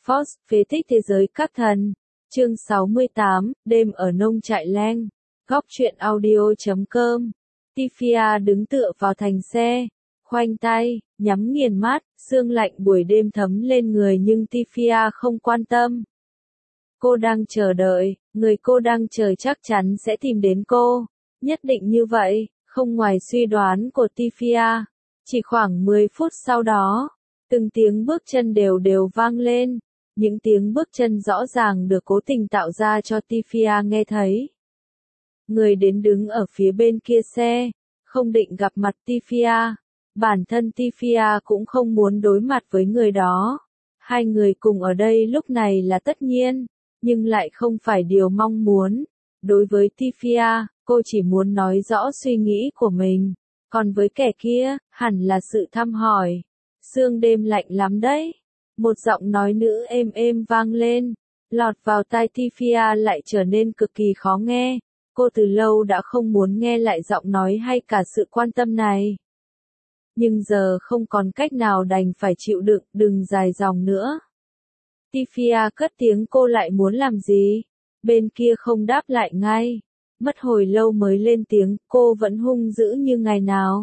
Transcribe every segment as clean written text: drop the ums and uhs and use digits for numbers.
Fox, phế tích thế giới các thần. Chương 68, đêm ở nông trại Lang. Góc truyện audio.com. Tifia đứng tựa vào thành xe, khoanh tay, nhắm nghiền mắt, sương lạnh buổi đêm thấm lên người nhưng Tifia không quan tâm. Cô đang chờ đợi, người cô đang chờ chắc chắn sẽ tìm đến cô. Nhất định như vậy, không ngoài suy đoán của Tifia. Chỉ khoảng 10 phút sau đó, từng tiếng bước chân đều đều vang lên. Những tiếng bước chân rõ ràng được cố tình tạo ra cho Tifia nghe thấy. Người đến đứng ở phía bên kia xe, không định gặp mặt Tifia. Bản thân Tifia cũng không muốn đối mặt với người đó. Hai người cùng ở đây lúc này là tất nhiên, nhưng lại không phải điều mong muốn. Đối với Tifia, cô chỉ muốn nói rõ suy nghĩ của mình. Còn với kẻ kia, hẳn là sự thăm hỏi. Sương đêm lạnh lắm đấy. Một giọng nói nữ êm êm vang lên, lọt vào tai Tifia lại trở nên cực kỳ khó nghe. Cô từ lâu đã không muốn nghe lại giọng nói hay cả sự quan tâm này. Nhưng giờ không còn cách nào đành phải chịu đựng, đừng dài dòng nữa. Tifia cất tiếng, cô lại muốn làm gì? Bên kia không đáp lại ngay. Mất hồi lâu mới lên tiếng, cô vẫn hung dữ như ngày nào.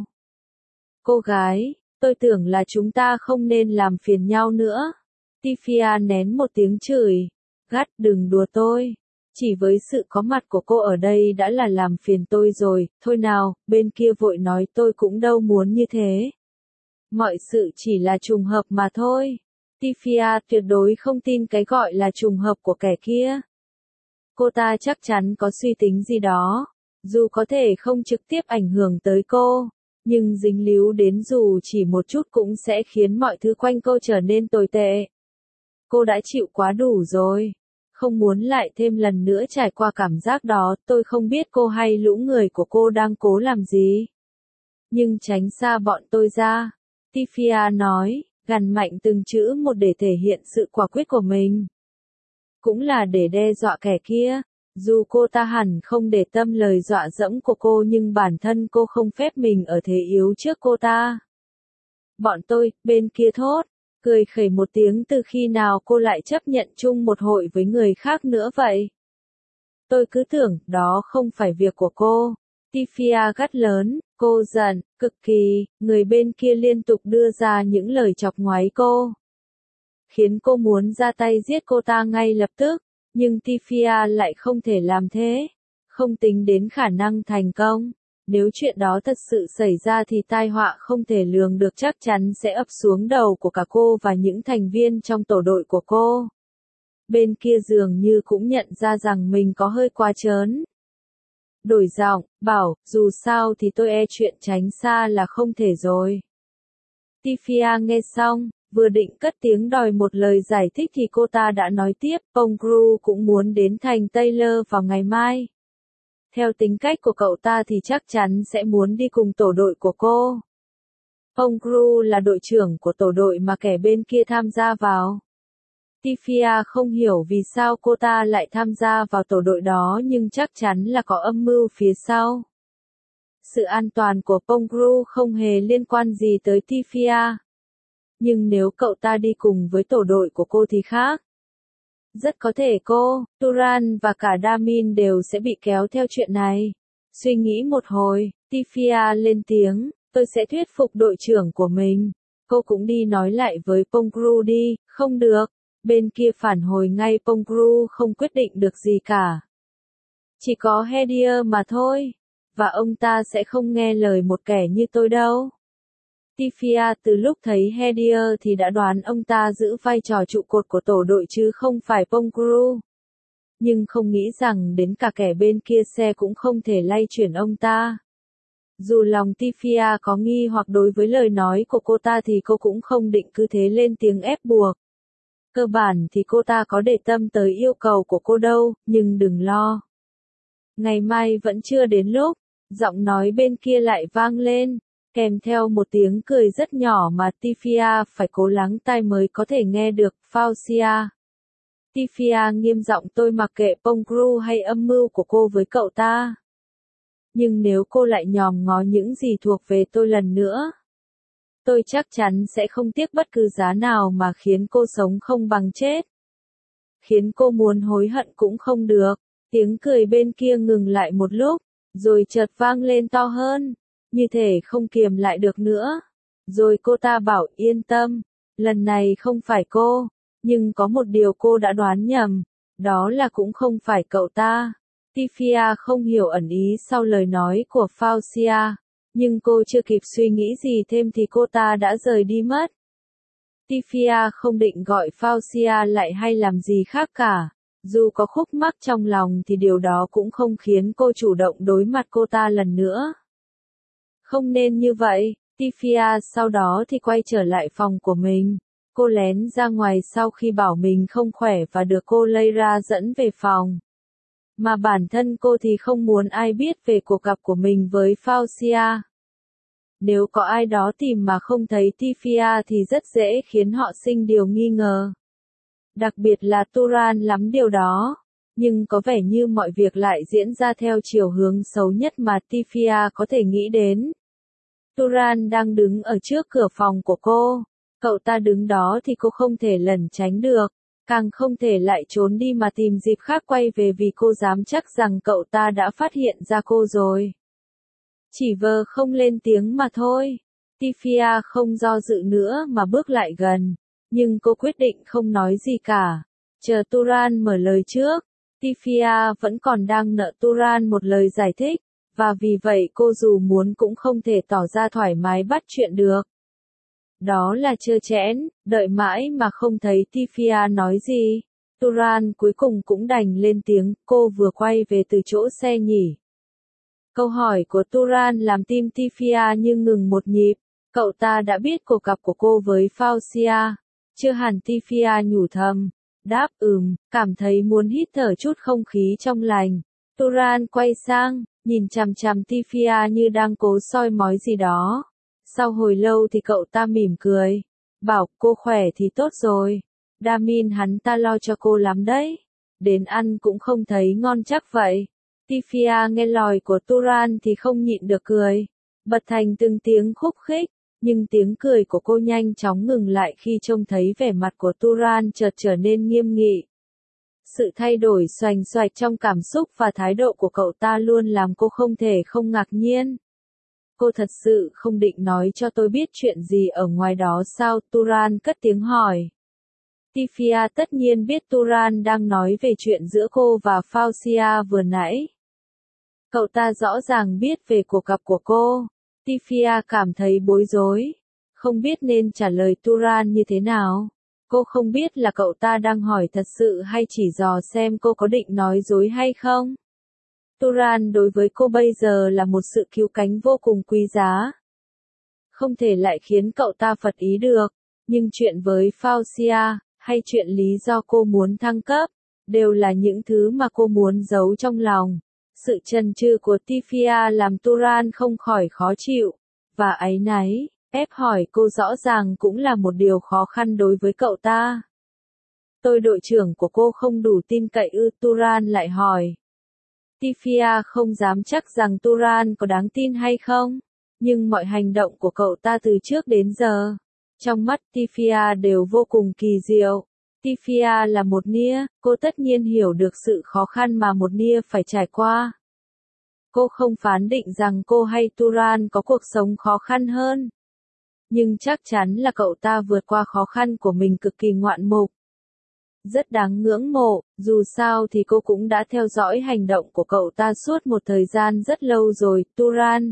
Cô gái, tôi tưởng là chúng ta không nên làm phiền nhau nữa. Tifia nén một tiếng chửi. Gắt, đừng đùa tôi. Chỉ với sự có mặt của cô ở đây đã là làm phiền tôi rồi. Thôi nào, bên kia vội nói, tôi cũng đâu muốn như thế. Mọi sự chỉ là trùng hợp mà thôi. Tifia tuyệt đối không tin cái gọi là trùng hợp của kẻ kia. Cô ta chắc chắn có suy tính gì đó. Dù có thể không trực tiếp ảnh hưởng tới cô, nhưng dính líu đến dù chỉ một chút cũng sẽ khiến mọi thứ quanh cô trở nên tồi tệ. Cô đã chịu quá đủ rồi. Không muốn lại thêm lần nữa trải qua cảm giác đó. Tôi không biết cô hay lũ người của cô đang cố làm gì. Nhưng tránh xa bọn tôi ra. Tifia nói, gằn mạnh từng chữ một để thể hiện sự quả quyết của mình. Cũng là để đe dọa kẻ kia. Dù cô ta hẳn không để tâm lời dọa dẫm của cô nhưng bản thân cô không phép mình ở thế yếu trước cô ta. Bọn tôi, bên kia thốt, cười khẩy một tiếng, từ khi nào cô lại chấp nhận chung một hội với người khác nữa vậy? Tôi cứ tưởng đó không phải việc của cô. Tifia gắt lớn, cô giận, cực kỳ, người bên kia liên tục đưa ra những lời chọc ngoáy cô. Khiến cô muốn ra tay giết cô ta ngay lập tức. Nhưng Tifia lại không thể làm thế. Không tính đến khả năng thành công. Nếu chuyện đó thật sự xảy ra thì tai họa không thể lường được chắc chắn sẽ ập xuống đầu của cả cô và những thành viên trong tổ đội của cô. Bên kia dường như cũng nhận ra rằng mình có hơi quá trớn. Đổi giọng, bảo, dù sao thì tôi chuyện tránh xa là không thể rồi. Tifia nghe xong, vừa định cất tiếng đòi một lời giải thích thì cô ta đã nói tiếp, Pongru cũng muốn đến thành Taylor vào ngày mai. Theo tính cách của cậu ta thì chắc chắn sẽ muốn đi cùng tổ đội của cô. Pongru là đội trưởng của tổ đội mà kẻ bên kia tham gia vào. Tifia không hiểu vì sao cô ta lại tham gia vào tổ đội đó nhưng chắc chắn là có âm mưu phía sau. Sự an toàn của Pongru không hề liên quan gì tới Tifia. Nhưng nếu cậu ta đi cùng với tổ đội của cô thì khác. Rất có thể cô, Turan và cả Damin đều sẽ bị kéo theo chuyện này. Suy nghĩ một hồi, Tifia lên tiếng, tôi sẽ thuyết phục đội trưởng của mình. Cô cũng đi nói lại với Pongru đi, không được. Bên kia phản hồi ngay, Pongru không quyết định được gì cả. Chỉ có Hedier mà thôi. Và ông ta sẽ không nghe lời một kẻ như tôi đâu. Tifia từ lúc thấy Hedier thì đã đoán ông ta giữ vai trò trụ cột của tổ đội chứ không phải Pongru. Nhưng không nghĩ rằng đến cả kẻ bên kia xe cũng không thể lay chuyển ông ta. Dù lòng Tifia có nghi hoặc đối với lời nói của cô ta thì cô cũng không định cứ thế lên tiếng ép buộc. Cơ bản thì cô ta có để tâm tới yêu cầu của cô đâu, nhưng đừng lo. Ngày mai vẫn chưa đến lúc, giọng nói bên kia lại vang lên. Kèm theo một tiếng cười rất nhỏ mà Tifia phải cố lắng tai mới có thể nghe được, Faucia. Tifia nghiêm giọng, tôi mặc kệ Pongru hay âm mưu của cô với cậu ta. Nhưng nếu cô lại nhòm ngó những gì thuộc về tôi lần nữa, tôi chắc chắn sẽ không tiếc bất cứ giá nào mà khiến cô sống không bằng chết. khiến cô muốn hối hận cũng không được. Tiếng cười bên kia ngừng lại một lúc, rồi chợt vang lên to hơn, như thể không kiềm lại được nữa. Rồi cô ta bảo yên tâm, lần này không phải cô, nhưng có một điều cô đã đoán nhầm, đó là cũng không phải cậu ta. Tifia không hiểu ẩn ý sau lời nói của Faucia, nhưng cô chưa kịp suy nghĩ gì thêm thì cô ta đã rời đi mất. Tifia không định gọi Faucia lại hay làm gì khác cả. Dù có khúc mắc trong lòng thì điều đó cũng không khiến cô chủ động đối mặt cô ta lần nữa. Không nên như vậy, Tifia sau đó thì quay trở lại phòng của mình. Cô lén ra ngoài sau khi bảo mình không khỏe và được cô Leira dẫn về phòng. Mà bản thân cô thì không muốn ai biết về cuộc gặp của mình với Faucia. Nếu có ai đó tìm mà không thấy Tifia thì rất dễ khiến họ sinh điều nghi ngờ. Đặc biệt là Turan lắm điều đó. Nhưng có vẻ như mọi việc lại diễn ra theo chiều hướng xấu nhất mà Tifia có thể nghĩ đến. Turan đang đứng ở trước cửa phòng của cô. Cậu ta đứng đó thì cô không thể lẩn tránh được. Càng không thể lại trốn đi mà tìm dịp khác quay về vì cô dám chắc rằng cậu ta đã phát hiện ra cô rồi. Chỉ vờ không lên tiếng mà thôi. Tifia không do dự nữa mà bước lại gần. Nhưng cô quyết định không nói gì cả. Chờ Turan mở lời trước. Tifia vẫn còn đang nợ Turan một lời giải thích. Và vì vậy cô dù muốn cũng không thể tỏ ra thoải mái bắt chuyện được. Đó là trơ trẽn, đợi mãi mà không thấy Tifia nói gì. Turan cuối cùng cũng đành lên tiếng, cô vừa quay về từ chỗ xe nhỉ. Câu hỏi của Turan làm tim Tifia như ngừng một nhịp. Cậu ta đã biết cuộc gặp của cô với Faucia. Chưa hẳn Tifia nhủ thầm. Đáp cảm thấy muốn hít thở chút không khí trong lành. Turan quay sang, nhìn chằm chằm Tifia như đang cố soi mói gì đó. Sau hồi lâu thì cậu ta mỉm cười. Bảo cô khỏe thì tốt rồi. Damin hắn ta lo cho cô lắm đấy. Đến ăn cũng không thấy ngon chắc vậy. Tifia nghe lời của Turan thì không nhịn được cười. Bật thành từng tiếng khúc khích. Nhưng tiếng cười của cô nhanh chóng ngừng lại khi trông thấy vẻ mặt của Turan chợt trở nên nghiêm nghị. Sự thay đổi xoành xoạch trong cảm xúc và thái độ của cậu ta luôn làm cô không thể không ngạc nhiên. Cô thật sự không định nói cho tôi biết chuyện gì ở ngoài đó sao? Turan cất tiếng hỏi. Tifia tất nhiên biết Turan đang nói về chuyện giữa cô và Faucia vừa nãy. Cậu ta rõ ràng biết về cuộc gặp của cô. Tifia cảm thấy bối rối. Không biết nên trả lời Turan như thế nào. Cô không biết là cậu ta đang hỏi thật sự hay chỉ dò xem cô có định nói dối hay không. Turan đối với cô bây giờ là một sự cứu cánh vô cùng quý giá. Không thể lại khiến cậu ta phật ý được. Nhưng chuyện với Faucia, hay chuyện lý do cô muốn thăng cấp, đều là những thứ mà cô muốn giấu trong lòng. Sự chần chừ của Tifia làm Turan không khỏi khó chịu. Và áy náy, ép hỏi cô rõ ràng cũng là một điều khó khăn đối với cậu ta. Tôi đội trưởng của cô không đủ tin cậy ư? Turan lại hỏi. Tifia không dám chắc rằng Turan có đáng tin hay không. Nhưng mọi hành động của cậu ta từ trước đến giờ, trong mắt Tifia đều vô cùng kỳ diệu. Tifia là một nia, cô tất nhiên hiểu được sự khó khăn mà một nia phải trải qua. Cô không phán định rằng cô hay Turan có cuộc sống khó khăn hơn. Nhưng chắc chắn là cậu ta vượt qua khó khăn của mình cực kỳ ngoạn mục. Rất đáng ngưỡng mộ, dù sao thì cô cũng đã theo dõi hành động của cậu ta suốt một thời gian rất lâu rồi, Turan.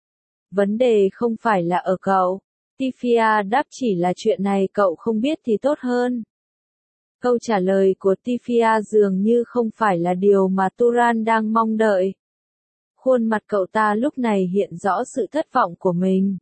Vấn đề không phải là ở cậu. Tifia đáp chỉ là chuyện này cậu không biết thì tốt hơn. Câu trả lời của Tifia dường như không phải là điều mà Turan đang mong đợi. Khuôn mặt cậu ta lúc này hiện rõ sự thất vọng của mình.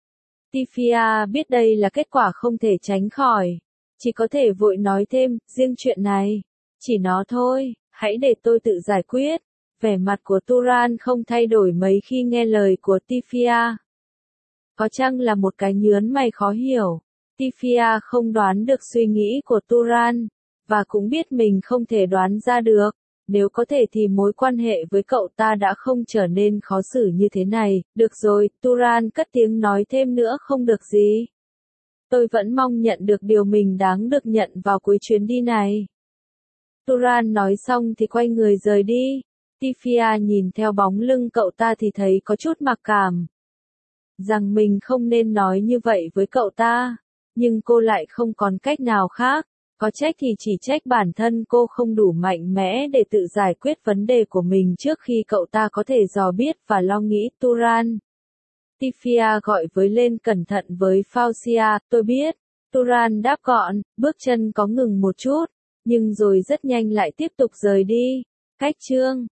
Tifia biết đây là kết quả không thể tránh khỏi. Chỉ có thể vội nói thêm, riêng chuyện này. Chỉ nó thôi, hãy để tôi tự giải quyết. Vẻ mặt của Turan không thay đổi mấy khi nghe lời của Tifia. Có chăng là một cái nhớn mày khó hiểu. Tifia không đoán được suy nghĩ của Turan. Và cũng biết mình không thể đoán ra được. Nếu có thể thì mối quan hệ với cậu ta đã không trở nên khó xử như thế này. Được rồi, Turan cất tiếng nói thêm nữa không được gì. Tôi vẫn mong nhận được điều mình đáng được nhận vào cuối chuyến đi này. Turan nói xong thì quay người rời đi. Tifia nhìn theo bóng lưng cậu ta thì thấy có chút mặc cảm. Rằng mình không nên nói như vậy với cậu ta. Nhưng cô lại không còn cách nào khác. Có trách thì chỉ trách bản thân cô không đủ mạnh mẽ để tự giải quyết vấn đề của mình trước khi cậu ta có thể dò biết và lo nghĩ. Turan. Tifia gọi với lên cẩn thận với Faucia, tôi biết. Turan đáp gọn, bước chân có ngừng một chút, nhưng rồi rất nhanh lại tiếp tục rời đi. Cách chương